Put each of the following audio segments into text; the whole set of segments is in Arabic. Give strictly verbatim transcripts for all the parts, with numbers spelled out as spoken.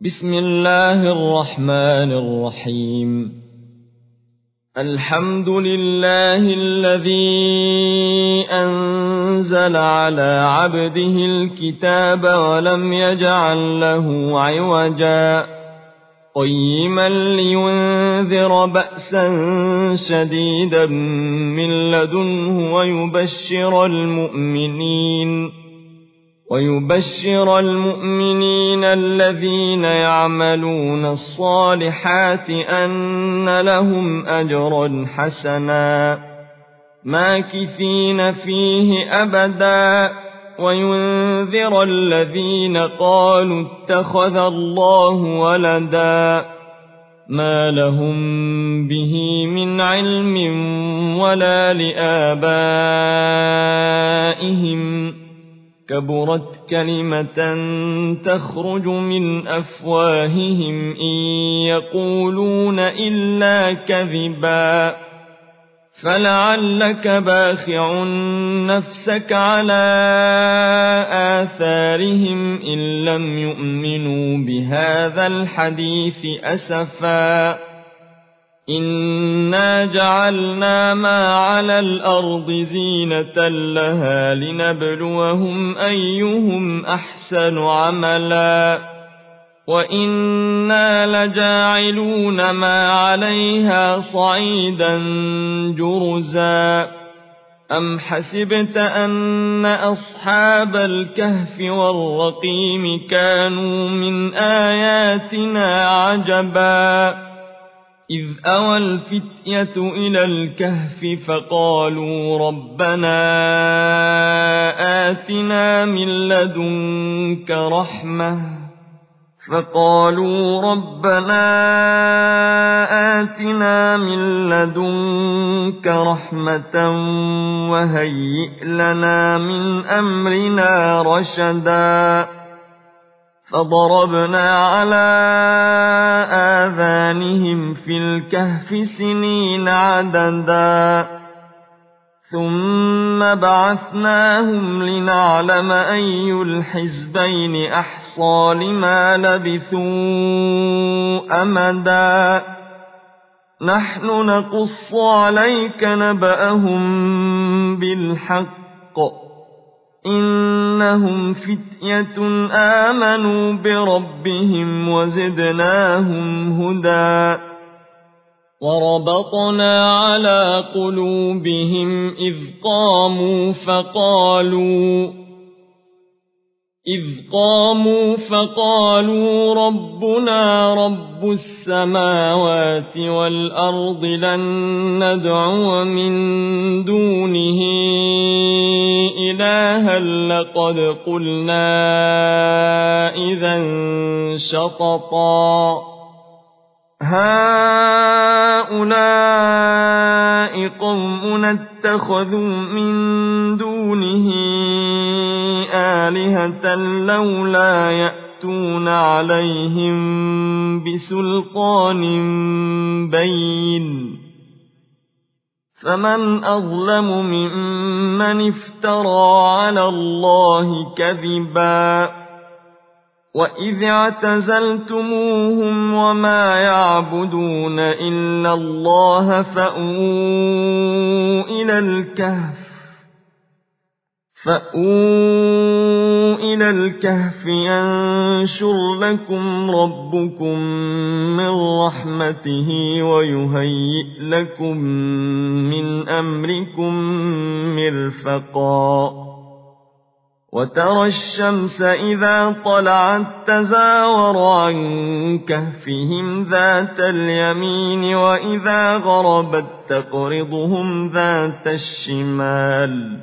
بسم الله الرحمن الرحيم. الحمد لله الذي أنزل على عبده الكتاب ولم يجعل له عوجا قيما لينذر بأسا شديدا من لدنه ويبشر المؤمنين ويبشر المؤمنين الذين يعملون الصالحات أن لهم أجرا حسنا ماكثين فيه أبدا وينذر الذين قالوا اتخذ الله ولدا ما لهم به من علم ولا لآبائهم كبرت كلمة تخرج من أفواههم إن يقولون إلا كذبا فلعلك باخع نفسك على آثارهم إن لم يؤمنوا بهذا الحديث أسفا إنا جعلنا ما على الأرض زينة لها لنبلوهم أيهم أحسن عملا وإنا لجاعلون ما عليها صعيدا جرزا أم حسبت أن أصحاب الكهف والرقيم كانوا من آياتنا عجبا إذ أوى الفتية إلى الكهف فقالوا ربنا آتنا من لدنك رحمة فقالوا ربنا آتنا من لدنك رحمة وهيئ لنا من أمرنا رشدا فضربنا على آذانهم في الكهف سنين عددا ثم بعثناهم لنعلم أي الحزبين أحصى لما لبثوا أمدا نحن نقص عليك نبأهم بالحق إنهم فتية آمنوا بربهم وزدناهم هدى وربطنا على قلوبهم إذ قاموا فقالوا إذ قاموا فقالوا ربنا رب السماوات والأرض لن ندعو من دونه إلها لقد قلنا إذا شططا هؤلاء قوم اتخذوا من دونه آلهة لولا يأتون عليهم بسلطان بين فمن أظلم ممن افترى على الله كذبا وإذ اعتزلتموهم وما يعبدون إلا الله فأووا إلى الكهف فأووا إلى الكهف ينشر لكم ربكم من رحمته ويهيئ لكم من أمركم مرفقا وترى الشمس إذا طلعت تزاور عن كهفهم ذات اليمين وإذا غربت تقرضهم ذات الشمال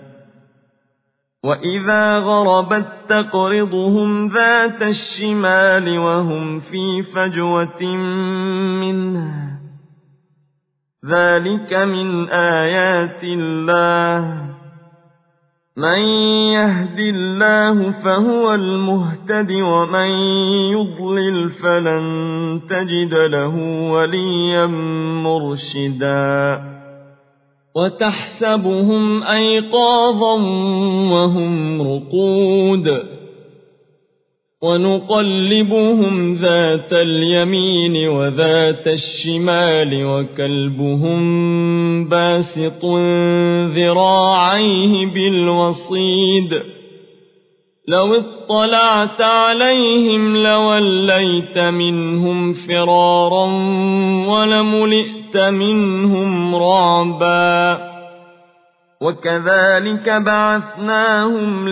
وإذا غربت تقرضهم ذات الشمال وهم في فجوة منها ذلك من آيات الله من يهد الله فهو المهتد ومن يضلل فلن تجد له وليا مرشدا وتحسبهم أيقاظا وهم رقود ونقلبهم ذات اليمين وذات الشمال وكلبهم باسط ذراعيه بالوصيد لو اطلعت عليهم لوليت منهم فرارا ولملئت منهم رعبا وكذلك بعثناهم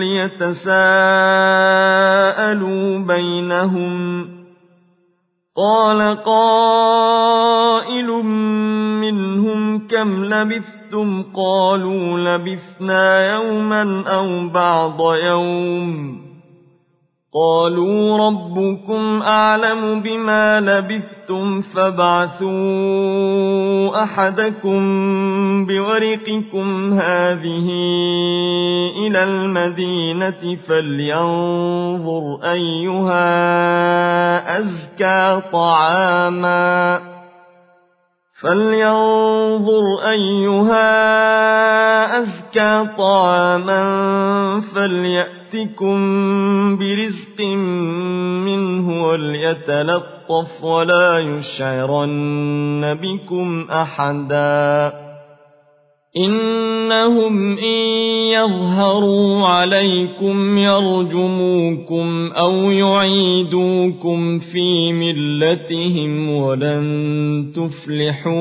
ليتساءلوا بينهم قال قائل منهم كم لبثتم قالوا لبثنا يوما أو بعض يوم قالوا ربكم أعلم بما لبثتم فابعثوا أحدكم بورقكم هذه إلى المدينة فلينظر أيها أزكى طعاما فلينظر أيها أزكى طعاما فليأتكم برزق منه وليتلطف ولا يشعرن بكم أحدا إنهم إن يظهروا عليكم يرجموكم أو يعيدوكم في ملتهم ولن تفلحوا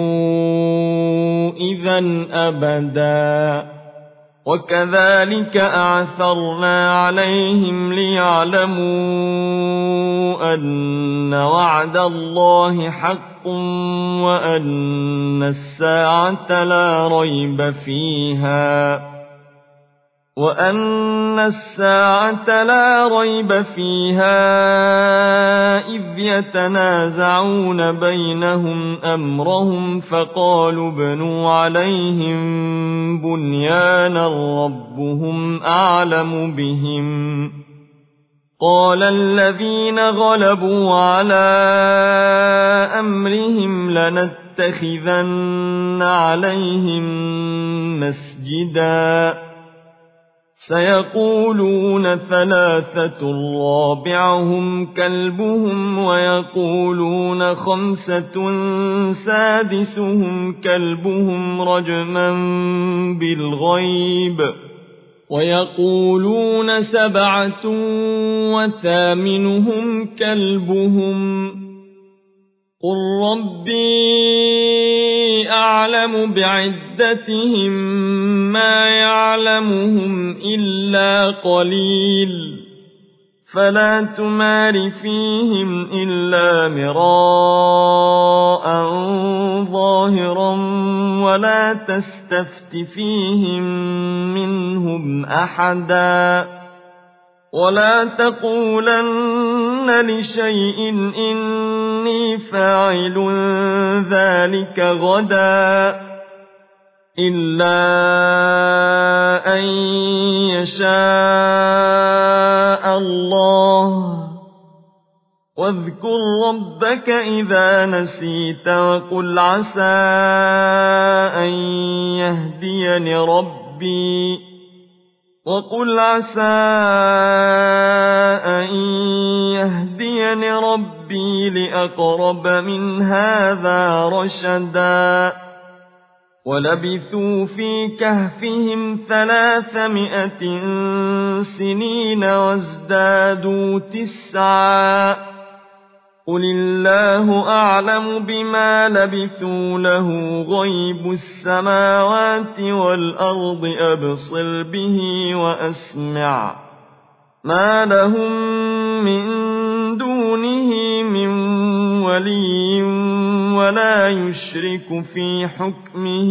إذا أبدا وكذلك أعثرنا عليهم ليعلموا أن وعد الله حق وأن الساعة لا ريب فيها وأن الساعة لا ريب فيها إذ يتنازعون بينهم أمرهم فقالوا ابنوا عليهم بنيانا ربهم أعلم بهم قال الذين غلبوا على أمرهم لنتخذن عليهم مسجدا سيقولون ثلاثة رابعهم كلبهم ويقولون خمسة سادسهم كلبهم رجما بالغيب ويقولون سبعة وثامنهم كلبهم قل ربي أعلم بعدتهم ما يعلمهم إلا قليل فلا تمار فيهم إلا مراء ظاهرا ولا تستفت فيهم منهم أحدا ولا تقولن لشيء إني فاعل ذلك غدا إلا أن يشاء الله واذكر ربك إذا نسيت وقل عسى أن يهديني ربي وقل عسى أن يهديني ربي لأقرب من هذا رشدا ولبثوا في كهفهم ثلاثمائة سنين وازدادوا تسعا قل الله أعلم بما لبثوا له غيب السماوات والأرض أبصر به وأسمع ما لهم من دونه من ولي ولا يشرك في حكمه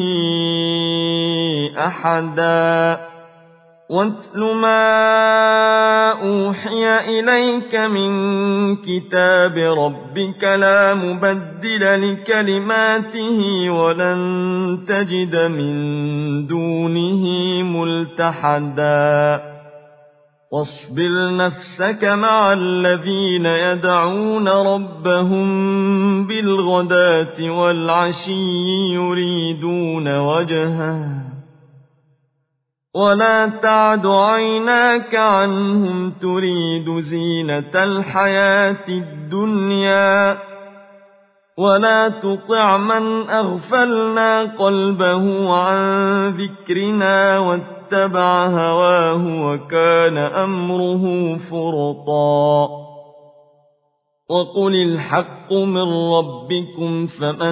أحدا واتل ما أوحي إليك من كتاب ربك لا مبدل لكلماته ولن تجد من دونه ملتحدا واصبر نفسك مع الذين يدعون ربهم بالغداة والعشي يريدون وجهه ولا تعد عيناك عنهم تريد زينة الحياة الدنيا ولا تطع من أغفلنا قلبه عن ذكرنا واتبع هواه وكان أمره فرطا وقل الحق من ربكم فمن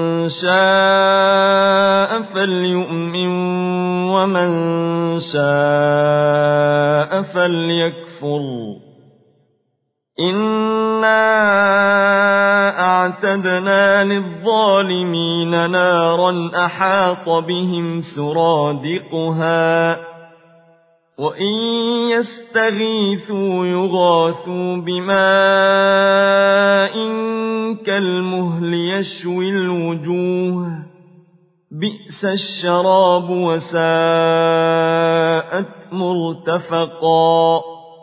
شاء فليؤمن ومن شاء فليكفر إنا أعتدنا للظالمين نارا أحاط بهم سرادقها وإن يستغيثوا يغاثوا بماء كالمهل يشوي الوجوه بئس الشراب وساءت مرتفقا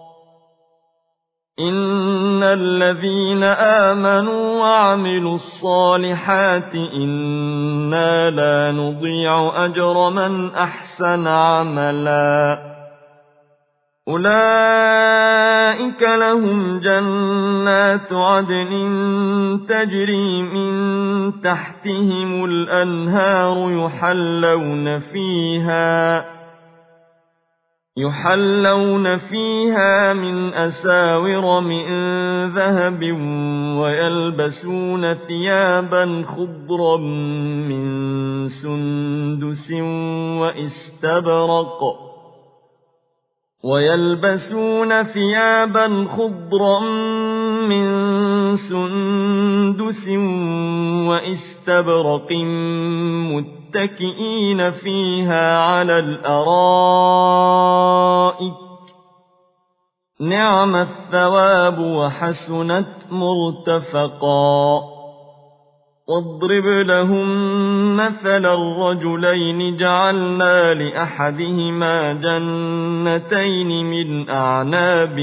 إن الذين آمنوا وعملوا الصالحات إنا لا نضيع أجر من أحسن عملا أولئك لهم جنات عدن تجري من تحتهم الأنهار يحلون فيها يحلون فيها من أساور من ذهب ويلبسون ثيابا خضرا من سندس واستبرق ويلبسون ثيابا خضرا من سندس واستبرق متكئين فيها على الأرائك نعم الثواب وحسنت مرتفقا واضرب لهم مثلا الرجلين جعلنا لأحدهما جنتين من أعناب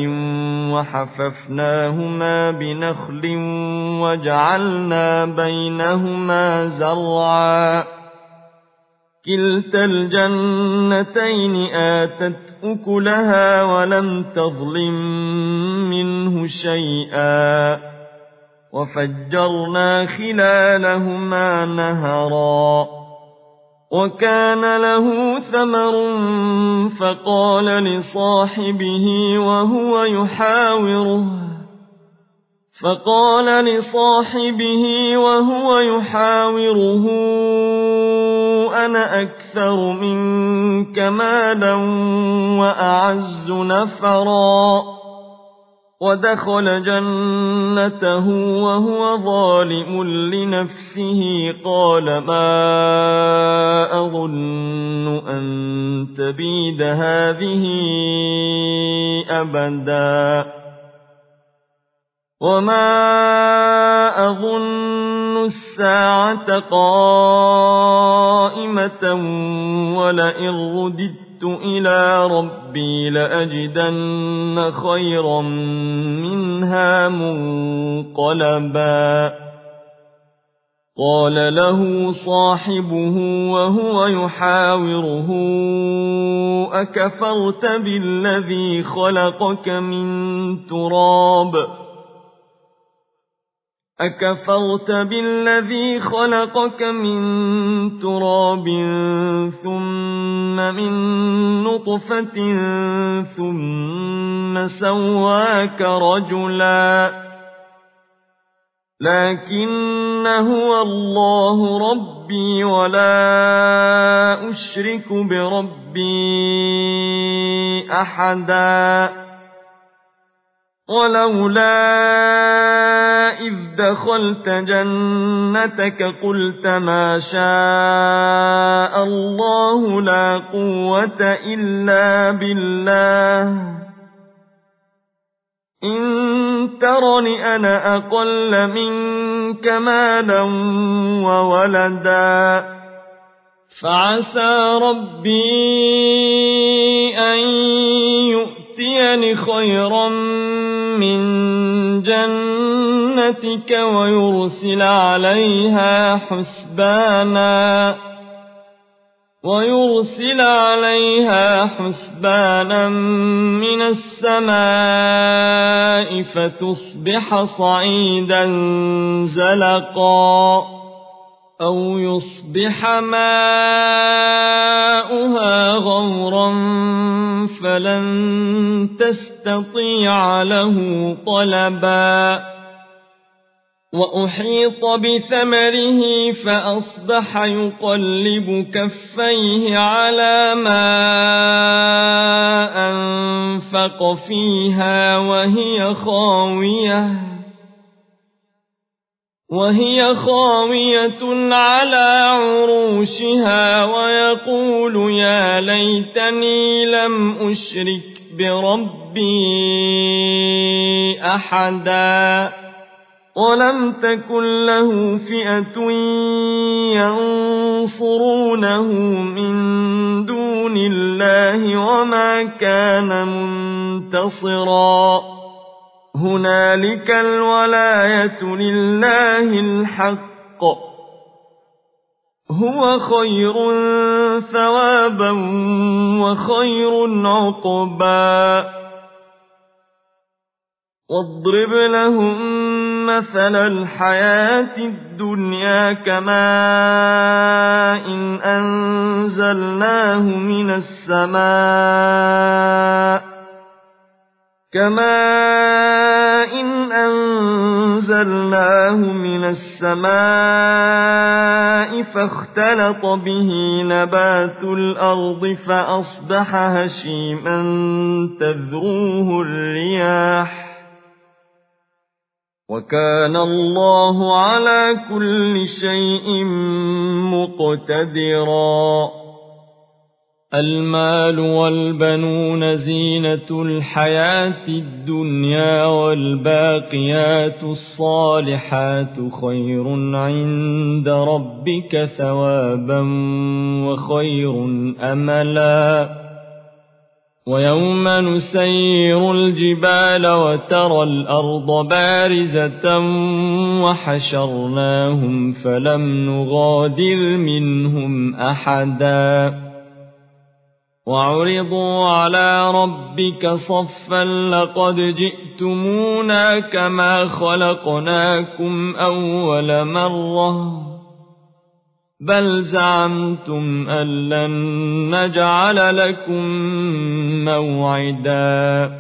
وحففناهما بنخل وجعلنا بينهما زرعا كلتا الجنتين آتت أكلها ولم تظلم منه شيئا وفجرنا خلالهما نهرا وكان له ثمر فقال لصاحبه وهو يحاوره فقال لصاحبه وهو يحاوره أنا أكثر منك مالا وأعز نفرا ودخل جنته وهو ظالم لنفسه قال ما أظن أن تبيد هذه أبدا وما أظن الساعة قائمة ولئن رددت إلى ربي لأجدن خيرا منها منقلبا قال له صاحبه وهو يحاوره أكفرت بالذي خلقك من تراب أكفرت بالذي خلقك من تراب ثم من نطفة ثم سواك رجلا لكن هو الله ربي ولا أشرك بربي أحدا ولولا إذ دخلت جنتك قلت ما شاء الله لا قوة إلا بالله إن ترني أنا أقل منك مالا وولدا فعسى ربي أن يؤتيني خيرا من جنتك ويرسل عليها حسبانا ويرسل عليها حسبانا من السماء فتصبح صعيدا زلقا أو يصبح ماؤها غورا فلن تستطيع له طلبا وأحيط بثمره فأصبح يقلب كفيه على ما أنفق فيها وهي خاوية وهي خاوية على عروشها ويقول يا ليتني لم أشرك بربي أحدا ولم تكن له فئة ينصرونه من دون الله وما كان منتصرا هنالك الولاية لله الحق هو خير ثوابا وخير عقبا واضرب لهم مثل الحياة الدنيا كماء إن أنزلناه من السماء كماء إن أنزلناه من السماء فاختلط به نبات الأرض فأصبح هشيما تذروه الرياح وكان الله على كل شيء مقتدرا المال والبنون زينة الحياة الدنيا والباقيات الصالحات خير عند ربك ثوابا وخير أملا ويوم نسير الجبال وترى الأرض بارزة وحشرناهم فلم نغادر منهم أحدا وعرضوا على ربك صفا لقد جئتمونا كما خلقناكم أول مرة بل زعمتم أن لن نجعل لكم موعدا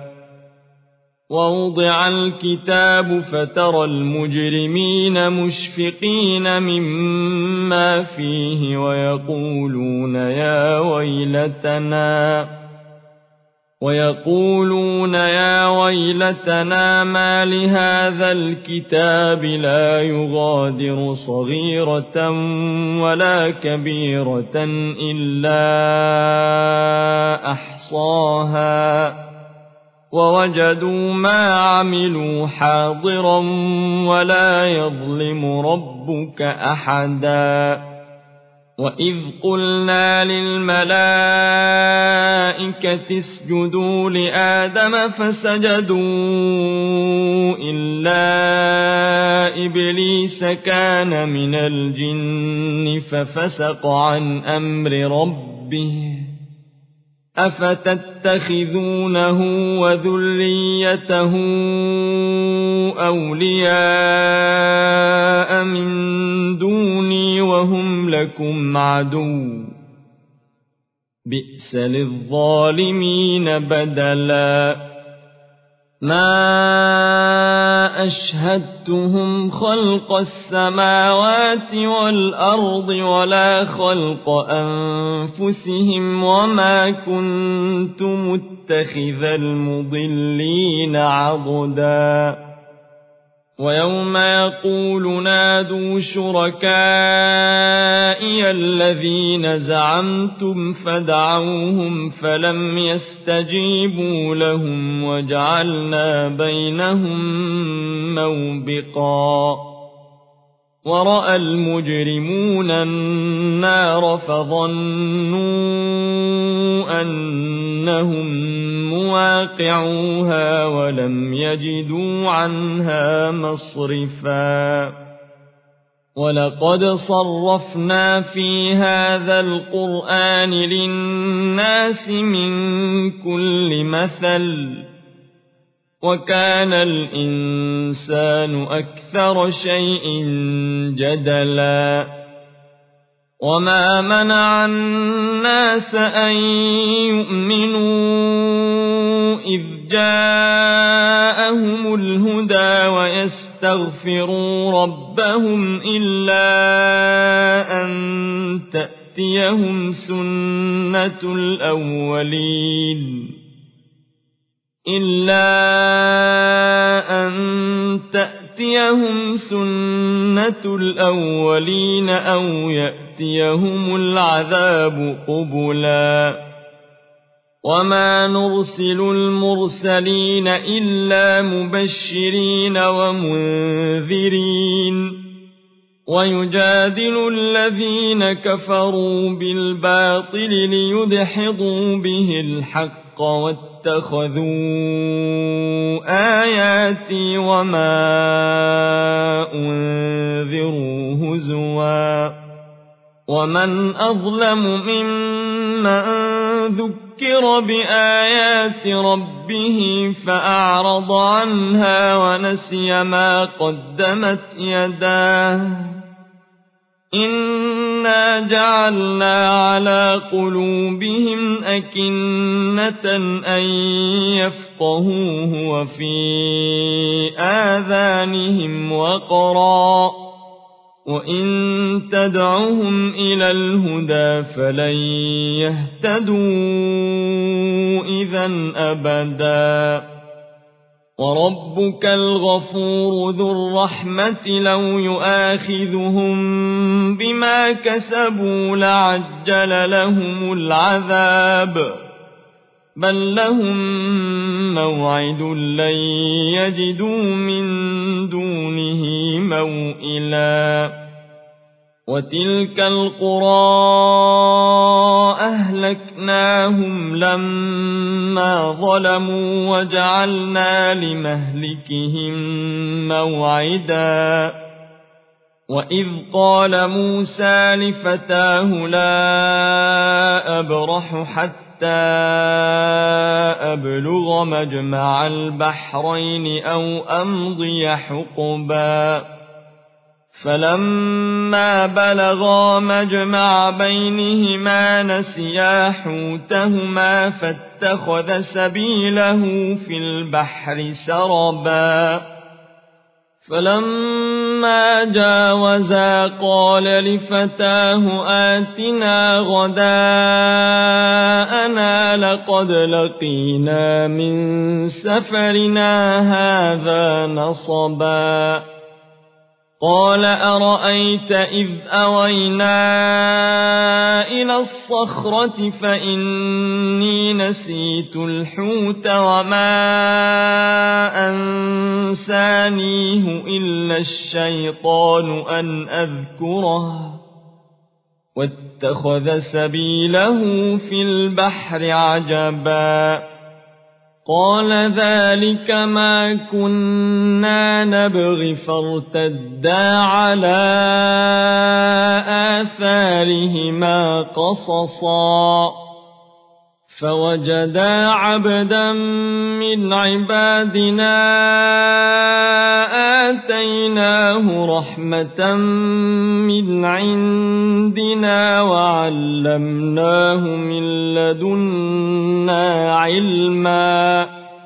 ووضع الكتاب فترى المجرمين مشفقين مما فيه ويقولون يا ويلتنا ويقولون يا ويلتنا ما لهذا الكتاب لا يغادر صغيرة ولا كبيرة إلا أحصاها ووجدوا ما عملوا حاضرا ولا يظلم ربك أحدا وإذ قلنا للملائكة اسجدوا لآدم فسجدوا إلا إبليس كان من الجن ففسق عن أمر ربه أفتتخذونه وذريته أولياء من دوني وهم لكم عدو بئس للظالمين بدلا ما أشهدتهم خلق السماوات والأرض ولا خلق أنفسهم وما كنت متخذ المضلين عضدا ويوم يقول نادوا شركائي الذين زعمتم فدعوهم فلم يستجيبوا لهم وجعلنا بينهم موبقا ورأى المجرمون النار فظنوا أنهم مواقعوها ولم يجدوا عنها مصرفا ولقد صرفنا في هذا القرآن للناس من كل مثل وكان الإنسان أكثر شيء جدلا وما منع الناس أن يؤمنوا إذ جاءهم الهدى ويستغفروا ربهم إلا أن تأتيهم سنة الأولين إلا أن تأتيهم سنة الأولين أو يأتيهم العذاب قبلا وما نرسل المرسلين إلا مبشرين ومنذرين ويجادل الذين كفروا بالباطل ليدحضوا به الحق واتخذوا آياتي وما أنذروا هزوا ومن أظلم ممن ذكر بآيات ربه فأعرض عنها ونسي ما قدمت يداه إنا جعلنا على قلوبهم أكنة أن يفقهوه وفي آذانهم وقرا وإن تدعهم إلى الهدى فلن يهتدوا إذا أبدا وربك الغفور ذو الرحمة لو يؤاخذهم بما كسبوا لعجل لهم العذاب بل لهم موعد لن يجدوا من دونه موئلا وتلك القرى أهلكناهم لما ظلموا وجعلنا لمهلكهم موعدا وإذ قال موسى لفتاه لا أبرح حتى أبلغ مجمع البحرين أو أمضي حقبا فلما بلغا مجمع بينهما نسيا حوتهما فاتخذ سبيله في البحر سربا فلما جاوزا قال لفتاه آتنا غداءنا لقد لقينا من سفرنا هذا نصبا قال أرأيت إذ أوينا إلى الصخرة فإني نسيت الحوت وما أنسانيه إلا الشيطان أن أذكره واتخذ سبيله في البحر عجبا قال ذلك ما كنا نبغي فارتدا على آثارهما قصصا فوجدا عبدا من عبادنا آتيناه رحمة من عندنا وعلمناه من لدنا علما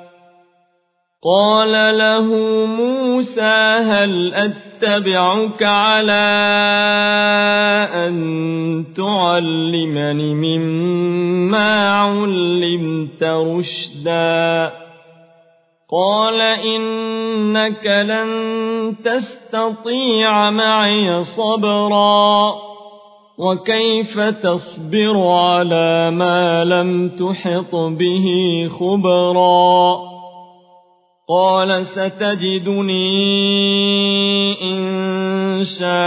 قال له موسى هل أتبعك على أن تعلمني مما علمت رشدا قال إنك لن تستطيع معي صبرا وكيف تصبر على ما لم تحط به خبرا قال ستجدني إن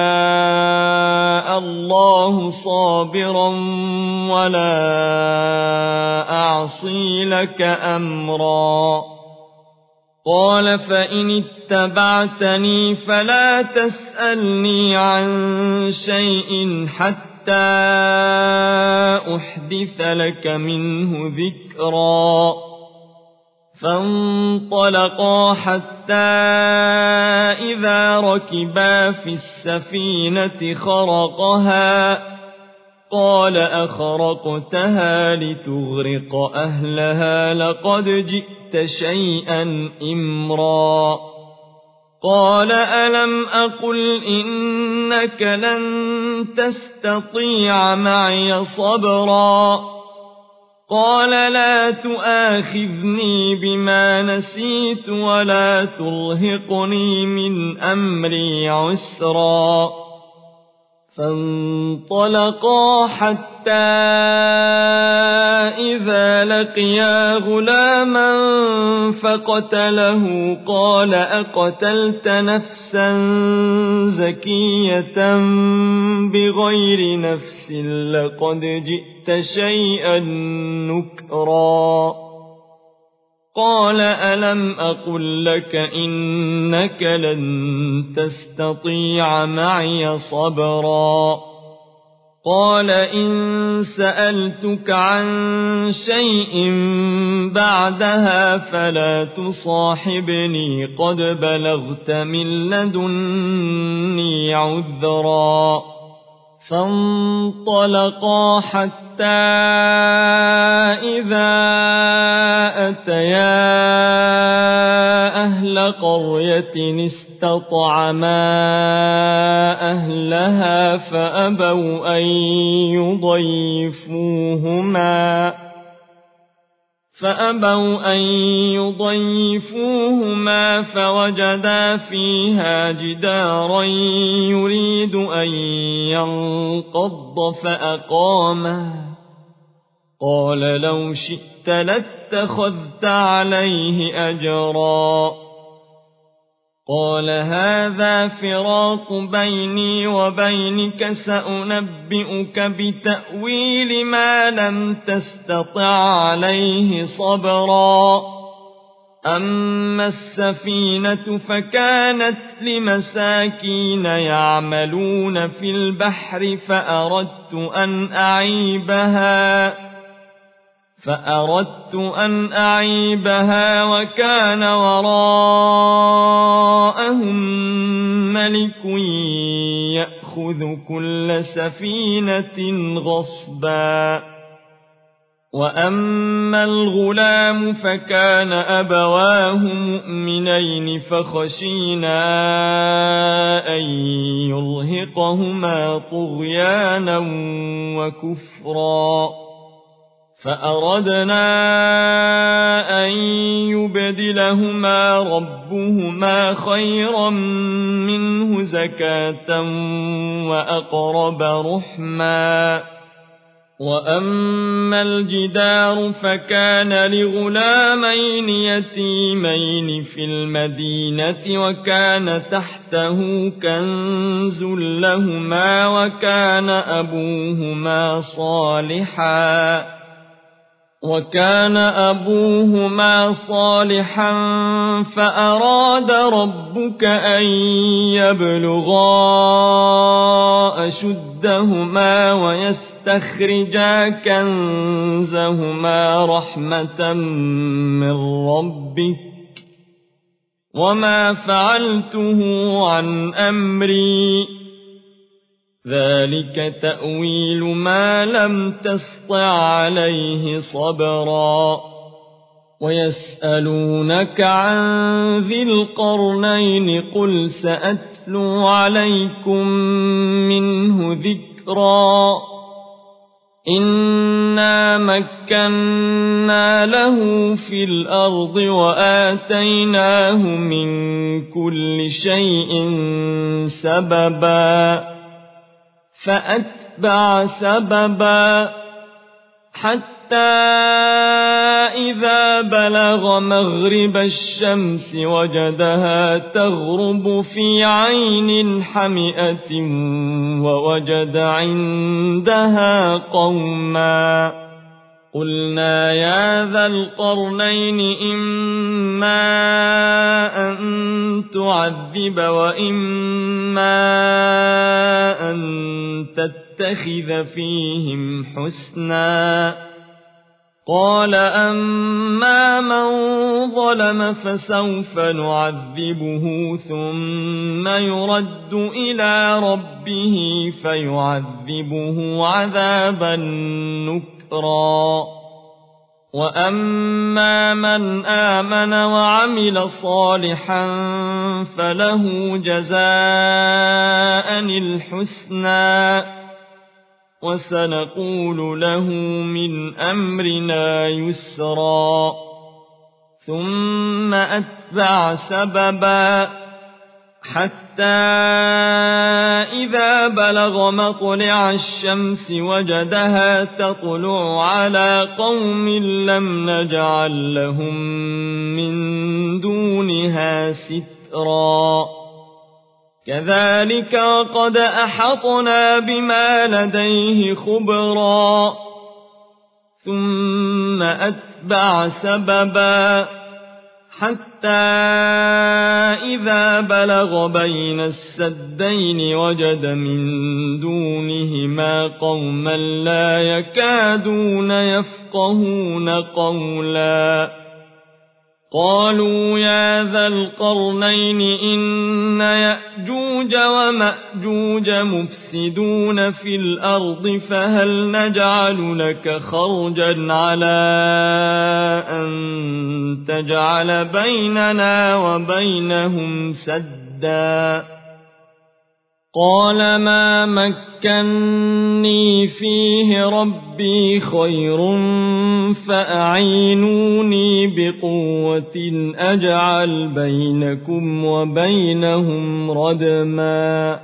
شاء الله صابرا ولا أعصي لك أمرا قال فإن اتبعتني فلا تسألني عن شيء حتى أحدث لك منه ذكرا فانطلقا حتى إذا ركبا في السفينة خرقها قال أخرقتها لتغرق أهلها لقد جئت شيئا إمرا قال ألم أقل إنك لن تستطيع معي صبرا قال لا تؤاخذني بما نسيت ولا ترهقني من أمري عسرا فانطلقا حتى إذا لقيا غلاما فقتله قال أقتلت نفسا زكية بغير نفس لقد جئت شيئا نكرا قال ألم أقل لك إنك لن تستطيع معي صبرا قال إن سألتك عن شيء بعدها فلا تصاحبني قد بلغت من لدني عذرا فانطلقا حتى إذا أتيا أهل قرية استطعما أهلها فأبوا أن يضيفوهما فأبوا أن يضيفوهما فوجدا فيها جدارا يريد أن ينقض فأقامه قال لو شئت لاتخذت عليه أجرا قال هذا فراق بيني وبينك سأنبئك بتأويل ما لم تستطع عليه صبرا أما السفينة فكانت لمساكين يعملون في البحر فأردت أن أعيبها فأردت أن أعيبها وكان وراءهم ملك يأخذ كل سفينة غصبا وأما الغلام فكان أبواه مؤمنين فخشينا أن يرهقهما طغيانا وكفرا فأردنا أن يبدلهما ربهما خيرا منه زكاة وأقرب رحما وأما الجدار فكان لغلامين يتيمين في المدينة وكان تحته كنز لهما وكان أبوهما صالحا وكان أبوهما صالحا فأراد ربك أن يبلغا أشدهما ويستخرجا كنزهما رحمة من ربك وما فعلته عن أمري ذلك تأويل ما لم تسطع عليه صبرا ويسألونك عن ذي القرنين قل سأتلو عليكم منه ذكرا إنا مكنا له في الأرض وآتيناه من كل شيء سببا فأتبع سببا حتى إذا بلغ مغرب الشمس وجدها تغرب في عين حمئة ووجد عندها قوما قلنا يا ذا القرنين إما أن تعذب وإما أن تتخذ فيهم حسنا قال أما من ظلم فسوف نعذبه ثم يرد إلى ربه فيعذبه عذابا نكرا وأما من آمن وعمل صالحا فله جزاء الحسنى وسنقول له من أمرنا يسرا ثم أتبع سببا حتى إذا بلغ مطلع الشمس وجدها تطلع على قوم لم نجعل لهم من دونها سترا كذلك وقد أحطنا بما لديه خبرا ثم أتبع سببا حتى إذا بلغ بين السدين وجد من دونهما قوما لا يكادون يفقهون قولا قالوا يا ذا القرنين إن يأجوج ومأجوج مفسدون في الأرض فهل نجعل لك خرجا على أن تجعل بيننا وبينهم سدا قال ما مكني فيه ربي خير فأعينوني بقوة أجعل بينكم وبينهم ردما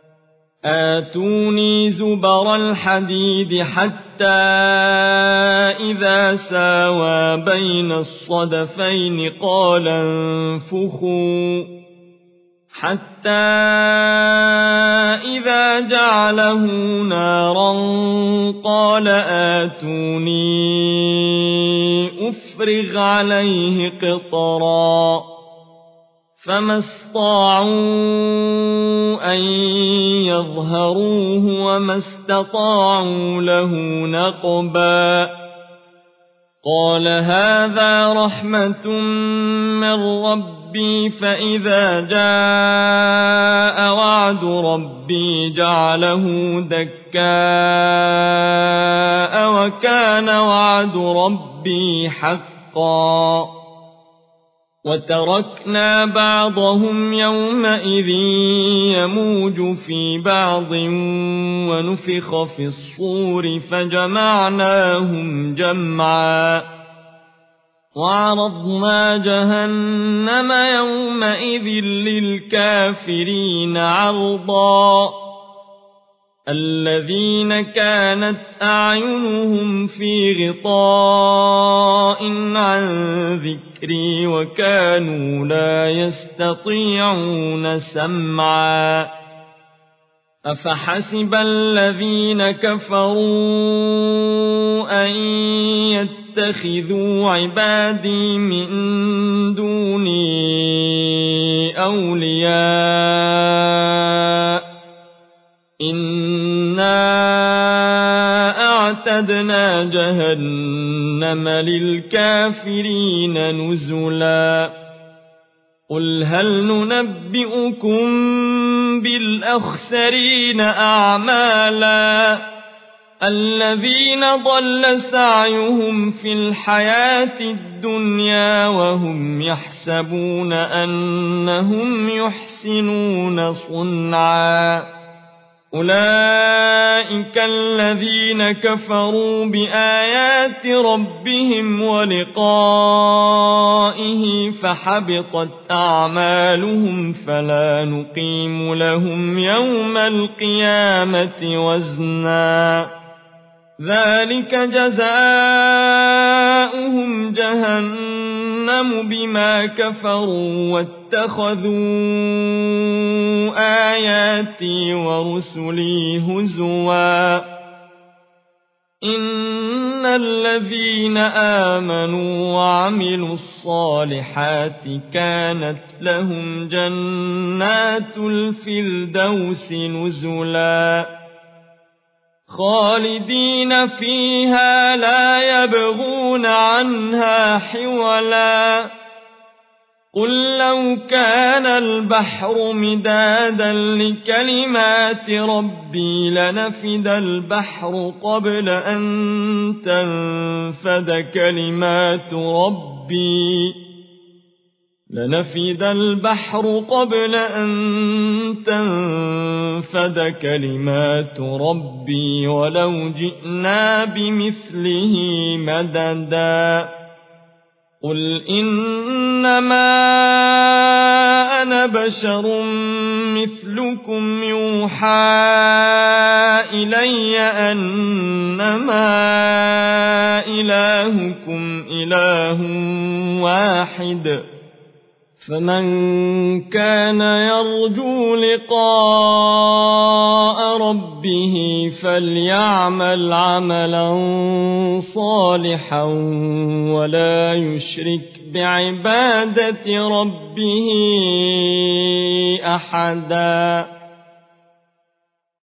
آتوني زبر الحديد حتى إذا ساوى بين الصدفين قال انفخوا حتى إذا جعله نارا قال آتوني أفرغ عليه قطرا فما استطاعوا أن يظهروه وما استطاعوا له نقبا قال هذا رحمة من ربي فإذا جاء وعد ربي جعله دكاء وكان وعد ربي حقا وتركنا بعضهم يومئذ يموج في بعض ونفخ في الصور فجمعناهم جمعا وعرضنا جهنم يومئذ للكافرين عرضا الذين كانت أعينهم في غطاء عن ذكري وكانوا لا يستطيعون سمعا أفحسب الذين كفروا أن يتخذوا عبادي من دوني أولياء إنا أعتدنا جهنم للكافرين نزلا قل هل ننبئكم بالأخسرين أعمالا الذين ضل سعيهم في الحياة الدنيا وهم يحسبون أنهم يحسنون صنعا أولئك الذين كفروا بآيات ربهم ولقائه فحبطت أعمالهم فلا نقيم لهم يوم القيامة وزنا ذلك جزاؤهم جهنم بما كفروا واتخذوا آياتي ورسلي هزوا إن الذين آمنوا وعملوا الصالحات كانت لهم جنات الفردوس نزلا خالدين فيها لا يبغون عنها حولا قل لو كان البحر مدادا لكلمات ربي لنفد البحر قبل أن تنفد كلمات ربي لنفد البحر قبل أن تنفد كلمات ربي ولو جئنا بمثله مددا قل إنما أنا بشر مثلكم يوحى إلي أنما إلهكم إله واحد فمن كان يرجو لقاء ربه فليعمل عملا صالحا ولا يشرك بعبادة ربه أحدا